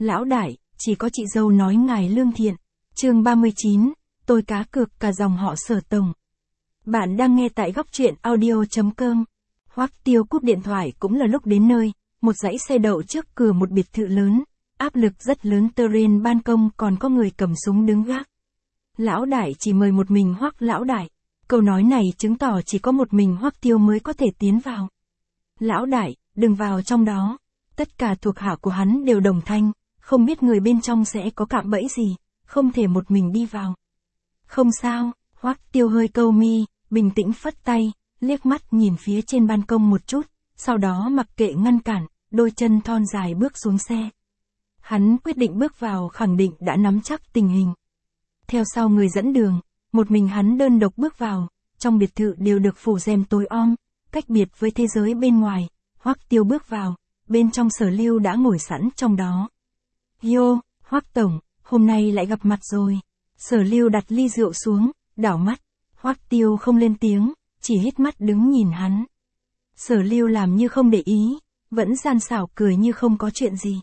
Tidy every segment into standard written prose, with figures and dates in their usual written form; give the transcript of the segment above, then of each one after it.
Lão đại, chỉ có chị dâu nói ngài lương thiện. Chương 39, tôi cá cược cả dòng họ Sở tổng. Bạn đang nghe tại góc truyện audio.com. Hoắc Tiêu cúp điện thoại cũng là lúc đến nơi, một dãy xe đậu trước cửa một biệt thự lớn, áp lực rất lớn, terrain ban công còn có người cầm súng đứng gác. Lão đại chỉ mời một mình Hoắc lão đại. Câu nói này chứng tỏ chỉ có một mình Hoắc Tiêu mới có thể tiến vào. Lão đại, đừng vào trong đó. Tất cả thuộc hạ của hắn đều đồng thanh, không biết người bên trong sẽ có cạm bẫy gì, không thể một mình đi vào. Không sao, Hoắc Tiêu hơi câu mi, bình tĩnh phất tay, liếc mắt nhìn phía trên ban công một chút, sau đó mặc kệ ngăn cản, đôi chân thon dài bước xuống xe. Hắn quyết định bước vào, khẳng định đã nắm chắc tình hình. Theo sau người dẫn đường, một mình hắn đơn độc bước vào, trong biệt thự đều được phủ rèm tối om, cách biệt với thế giới bên ngoài. Hoắc Tiêu bước vào, bên trong Sở Lưu đã ngồi sẵn trong đó. Yo, Hoắc tổng, hôm nay lại gặp mặt rồi. Sở Lưu đặt ly rượu xuống, đảo mắt. Hoắc Tiêu không lên tiếng, chỉ hít mắt đứng nhìn hắn. Sở Lưu làm như không để ý, vẫn gian xảo cười như không có chuyện gì.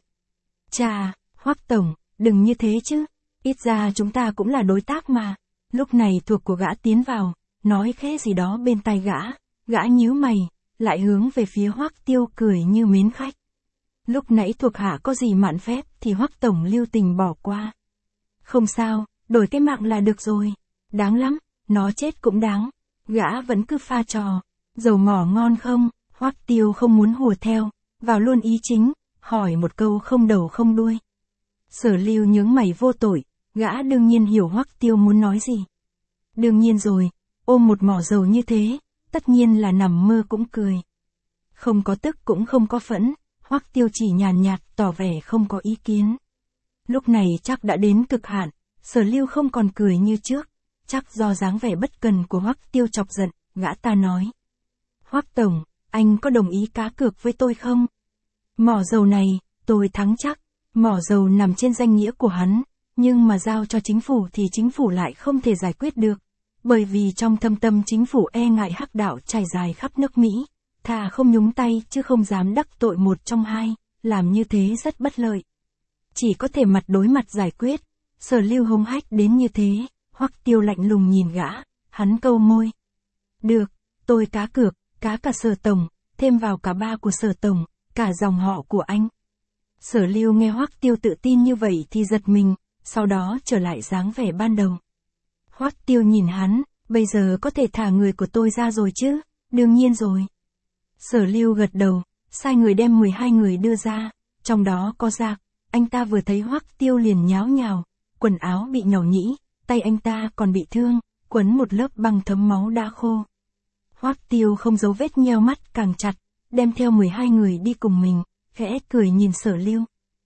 Chà, Hoắc tổng, đừng như thế chứ, ít ra chúng ta cũng là đối tác mà. Lúc này thuộc của gã tiến vào, nói khẽ gì đó bên tai gã nhíu mày, lại hướng về phía Hoắc Tiêu cười như mến khách. Lúc nãy thuộc hạ có gì mạn phép thì Hoắc tổng lưu tình bỏ qua. Không sao, đổi cái mạng là được rồi. Đáng lắm, nó chết cũng đáng. Gã vẫn cứ pha trò. Dầu mỏ ngon không? Hoắc Tiêu không muốn hùa theo, vào luôn ý chính, hỏi một câu không đầu không đuôi. Sở Lưu nhướng mày vô tội, gã đương nhiên hiểu Hoắc Tiêu muốn nói gì. Đương nhiên rồi, ôm một mỏ dầu như thế, tất nhiên là nằm mơ cũng cười. Không có tức cũng không có phẫn, Hoắc Tiêu chỉ nhàn nhạt tỏ vẻ không có ý kiến. Lúc này chắc đã đến cực hạn, Sở Lưu không còn cười như trước, chắc do dáng vẻ bất cần của Hoắc Tiêu chọc giận, gã ta nói. Hoắc tổng, anh có đồng ý cá cược với tôi không? Mỏ dầu này, tôi thắng chắc. Mỏ dầu nằm trên danh nghĩa của hắn, nhưng mà giao cho chính phủ thì chính phủ lại không thể giải quyết được. Bởi vì trong thâm tâm chính phủ e ngại hắc đạo trải dài khắp nước Mỹ, thà không nhúng tay chứ không dám đắc tội một trong hai, làm như thế rất bất lợi. Chỉ có thể mặt đối mặt giải quyết. Sở Lưu hống hách đến như thế, Hoắc Tiêu lạnh lùng nhìn gã, hắn câu môi. Được, tôi cá cược, cá cả Sở tổng, thêm vào cả ba của Sở tổng, cả dòng họ của anh. Sở Lưu nghe Hoắc Tiêu tự tin như vậy thì giật mình, sau đó trở lại dáng vẻ ban đầu. Hoắc Tiêu nhìn hắn, bây giờ có thể thả người của tôi ra rồi chứ? Đương nhiên rồi. Sở Lưu gật đầu, sai người đem 12 người đưa ra, trong đó có Giạc. Anh ta vừa thấy Hoắc Tiêu liền nháo nhào, quần áo bị nhàu nhĩ, tay anh ta còn bị thương, quấn một lớp băng thấm máu đã khô. Hoắc Tiêu không giấu vết nheo mắt càng chặt, đem theo 12 người đi cùng mình, khẽ cười nhìn Sở Lưu.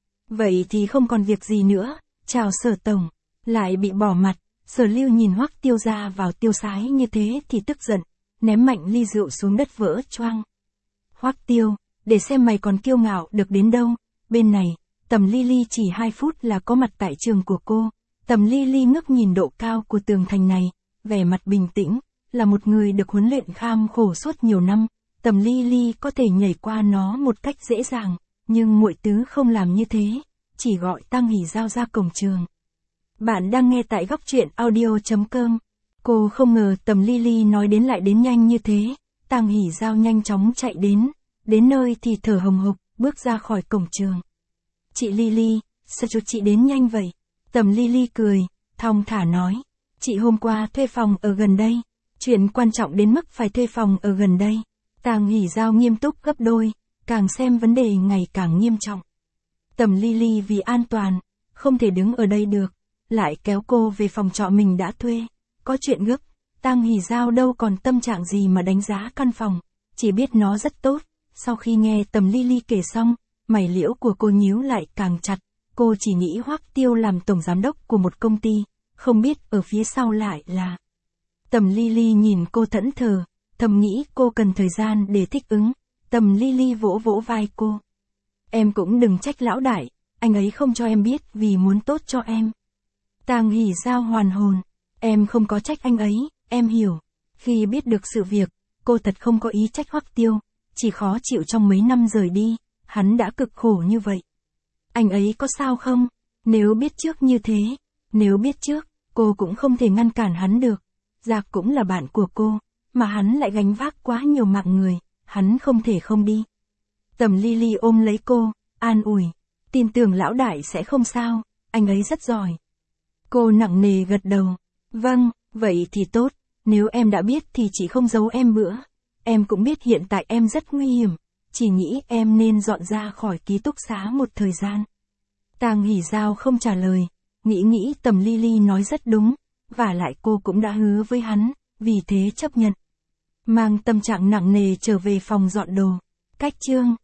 Vậy thì không còn việc gì nữa, chào Sở tổng. Lại bị bỏ mặt, Sở Lưu nhìn Hoắc Tiêu ra vào tiêu sái như thế thì tức giận, ném mạnh ly rượu xuống đất vỡ choang. Hoắc Tiêu, để xem mày còn kiêu ngạo được đến đâu. Bên này, Tầm Ly Ly chỉ 2 phút là có mặt tại trường của cô. Tầm Ly Ly ngước nhìn độ cao của tường thành này, vẻ mặt bình tĩnh, là một người được huấn luyện kham khổ suốt nhiều năm. Tầm Ly Ly có thể nhảy qua nó một cách dễ dàng, nhưng muội tứ không làm như thế, chỉ gọi Tăng Hỷ Giao ra cổng trường. Bạn đang nghe tại góc truyện audio.com. Cô không ngờ Tầm Ly Ly nói đến lại đến nhanh như thế. Tăng Hỷ Giao nhanh chóng chạy đến nơi thì thở hồng hộc, bước ra khỏi cổng trường. Chị Ly Ly, sao cho chị đến nhanh vậy? Tầm Ly Ly cười, thong thả nói. Chị hôm qua thuê phòng ở gần đây. Chuyện quan trọng đến mức phải thuê phòng ở gần đây. Tăng Hỷ Giao nghiêm túc gấp đôi, càng xem vấn đề ngày càng nghiêm trọng. Tầm Ly Ly vì an toàn, không thể đứng ở đây được, lại kéo cô về phòng trọ mình đã thuê. Có chuyện gấp, Tăng Hỷ Giao đâu còn tâm trạng gì mà đánh giá căn phòng, chỉ biết nó rất tốt. Sau khi nghe Tầm Ly Ly kể xong, mày liễu của cô nhíu lại càng chặt, cô chỉ nghĩ Hoắc Tiêu làm tổng giám đốc của một công ty, không biết ở phía sau lại là. Tầm Ly Ly nhìn cô thẫn thờ, thầm nghĩ cô cần thời gian để thích ứng. Tầm Ly Ly vỗ vỗ vai cô. Em cũng đừng trách lão đại, anh ấy không cho em biết vì muốn tốt cho em. Tăng Hỷ Giao hoàn hồn, em không có trách anh ấy, em hiểu. Khi biết được sự việc, cô thật không có ý trách Hoắc Tiêu, chỉ khó chịu trong mấy năm rời đi, hắn đã cực khổ như vậy. Anh ấy có sao không? Nếu biết trước như thế, nếu biết trước, cô cũng không thể ngăn cản hắn được. Giạc cũng là bạn của cô, mà hắn lại gánh vác quá nhiều mạng người, hắn không thể không đi. Tầm Lily ôm lấy cô, an ủi, tin tưởng lão đại sẽ không sao, anh ấy rất giỏi. Cô nặng nề gật đầu, vâng, vậy thì tốt, nếu em đã biết thì chỉ không giấu em nữa. Em cũng biết hiện tại em rất nguy hiểm, chỉ nghĩ em nên dọn ra khỏi ký túc xá một thời gian. Tang Hỷ Giao không trả lời, nghĩ Tầm Lily nói rất đúng, vả lại cô cũng đã hứa với hắn, vì thế chấp nhận. Mang tâm trạng nặng nề trở về phòng dọn đồ. Cách chương